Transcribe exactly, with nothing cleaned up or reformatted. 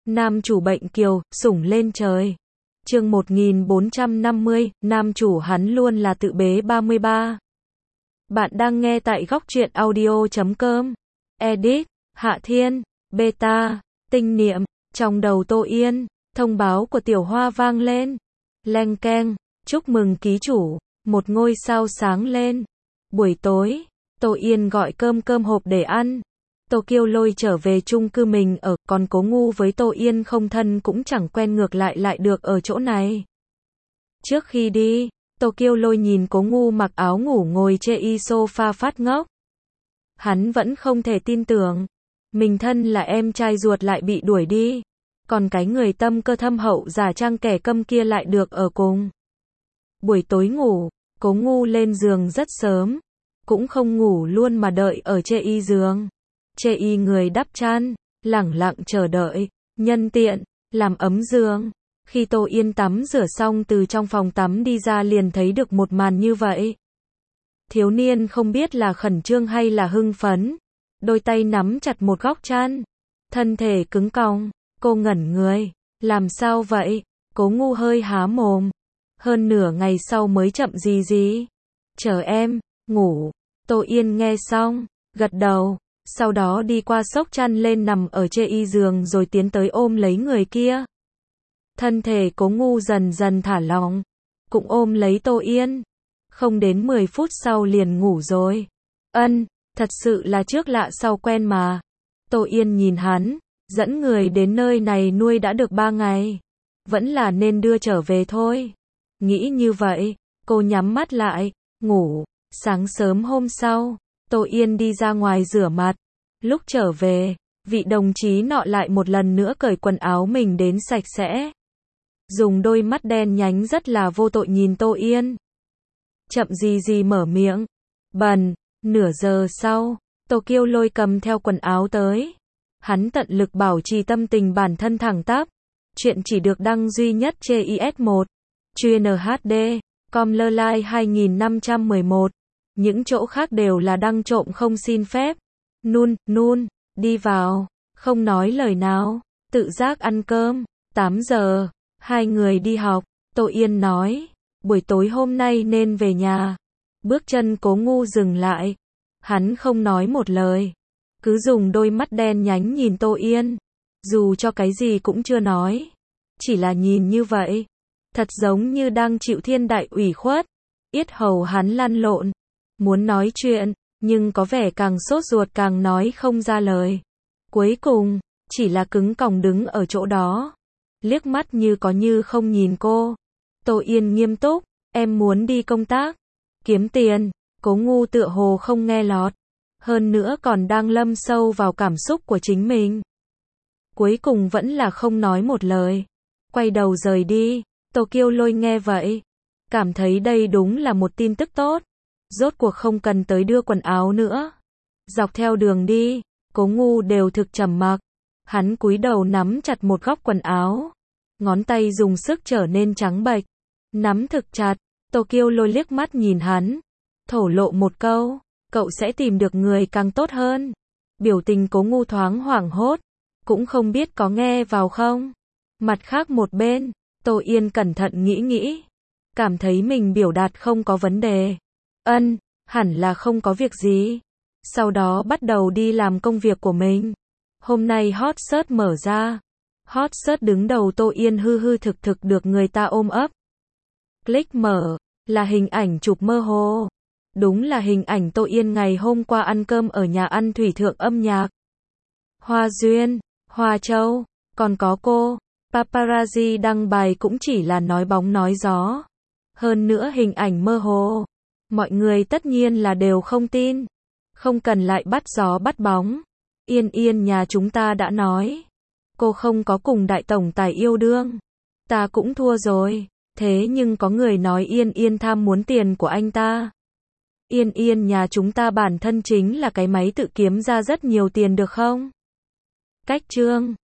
Nam chủ bệnh kiều, sủng lên trời. Chương một nghìn bốn trăm năm mươi, nam chủ hắn luôn là tự bế ba mươi ba. Bạn đang nghe tại góc truyện audio chấm com. Edit, Hạ Thiên, Beta, Tinh Niệm. Trong đầu Tô Yên, thông báo của Tiểu Hoa vang lên. Leng keng, chúc mừng ký chủ, một ngôi sao sáng lên. Buổi tối, Tô Yên gọi cơm cơm hộp để ăn. Tô Kiêu Lôi trở về chung cư mình ở, còn Cố Ngu với Tô Yên không thân cũng chẳng quen, ngược lại lại được ở chỗ này. Trước khi đi, Tô Kiêu Lôi nhìn Cố Ngu mặc áo ngủ ngồi chê y sofa phát ngốc. Hắn vẫn không thể tin tưởng, mình thân là em trai ruột lại bị đuổi đi, còn cái người tâm cơ thâm hậu giả trang kẻ câm kia lại được ở cùng. Buổi tối ngủ, Cố Ngu lên giường rất sớm, cũng không ngủ luôn mà đợi ở chê y giường. Chê y người đắp chăn, lẳng lặng chờ đợi, nhân tiện, làm ấm giường. Khi Tô Yên tắm rửa xong từ trong phòng tắm đi ra liền thấy được một màn như vậy. Thiếu niên không biết là khẩn trương hay là hưng phấn, đôi tay nắm chặt một góc chăn, thân thể cứng cong, cô ngẩn người, làm sao vậy? Cố Ngu hơi há mồm, hơn nửa ngày sau mới chậm gì gì, chờ em, ngủ. Tô Yên nghe xong, gật đầu, sau đó đi qua xốc chăn lên nằm ở chê y giường rồi tiến tới ôm lấy người kia. Thân thể Cố Ngu dần dần thả lỏng, cũng ôm lấy Tô Yên. Không đến mười phút sau liền ngủ rồi. Ân, thật sự là trước lạ sau quen mà. Tô Yên nhìn hắn, dẫn người đến nơi này nuôi đã được ba ngày. Vẫn là nên đưa trở về thôi. Nghĩ như vậy, cô nhắm mắt lại, ngủ. Sáng sớm hôm sau, Tô Yên đi ra ngoài rửa mặt. Lúc trở về, vị đồng chí nọ lại một lần nữa cởi quần áo mình đến sạch sẽ. Dùng đôi mắt đen nhánh rất là vô tội nhìn Tô Yên. Chậm gì gì mở miệng. Bần, nửa giờ sau, Tô Kiêu Lôi cầm theo quần áo tới. Hắn tận lực bảo trì tâm tình bản thân thẳng tắp. Chuyện chỉ được đăng duy nhất trên i ét một. Chuyên hát đê, com lơ lai hai nghìn năm trăm mười một. Những chỗ khác đều là đăng trộm không xin phép. Nun, nun, đi vào, không nói lời nào, tự giác ăn cơm. tám giờ, hai người đi học. Tô Yên nói, buổi tối hôm nay nên về nhà. Bước chân Cố Ngu dừng lại. Hắn không nói một lời, cứ dùng đôi mắt đen nhánh nhìn Tô Yên. Dù cho cái gì cũng chưa nói, chỉ là nhìn như vậy, thật giống như đang chịu thiên đại ủy khuất. Yết hầu hắn lăn lộn, muốn nói chuyện, nhưng có vẻ càng sốt ruột càng nói không ra lời. Cuối cùng, chỉ là cứng còng đứng ở chỗ đó, liếc mắt như có như không nhìn cô. Tô Yên nghiêm túc, em muốn đi công tác, kiếm tiền. Cố Ngu tựa hồ không nghe lọt, hơn nữa còn đang lâm sâu vào cảm xúc của chính mình. Cuối cùng vẫn là không nói một lời, quay đầu rời đi. Tô Kiêu Lôi nghe vậy, cảm thấy đây đúng là một tin tức tốt. Rốt cuộc không cần tới đưa quần áo nữa. Dọc theo đường đi, Cố Ngu đều thực trầm mặc. Hắn cúi đầu nắm chặt một góc quần áo, ngón tay dùng sức trở nên trắng bệch, nắm thực chặt. Tô Kiêu Lôi liếc mắt nhìn hắn, thổ lộ một câu, cậu sẽ tìm được người càng tốt hơn. Biểu tình Cố Ngu thoáng hoảng hốt, cũng không biết có nghe vào không. Mặt khác một bên, Tô Yên cẩn thận nghĩ nghĩ, cảm thấy mình biểu đạt không có vấn đề. Ân, hẳn là không có việc gì. Sau đó bắt đầu đi làm công việc của mình. Hôm nay hot search mở ra. Hot search đứng đầu Tô Yên hư hư thực thực được người ta ôm ấp. Click mở, là hình ảnh chụp mơ hồ. Đúng là hình ảnh Tô Yên ngày hôm qua ăn cơm ở nhà ăn thủy thượng âm nhạc. Hoa Duyên, Hoa Châu, còn có cô. Paparazzi đăng bài cũng chỉ là nói bóng nói gió. Hơn nữa hình ảnh mơ hồ, mọi người tất nhiên là đều không tin. Không cần lại bắt gió bắt bóng. Yên Yên nhà chúng ta đã nói, cô không có cùng đại tổng tài yêu đương. Ta cũng thua rồi. Thế nhưng có người nói Yên Yên tham muốn tiền của anh ta. Yên Yên nhà chúng ta bản thân chính là cái máy tự kiếm ra rất nhiều tiền được không? Cách chương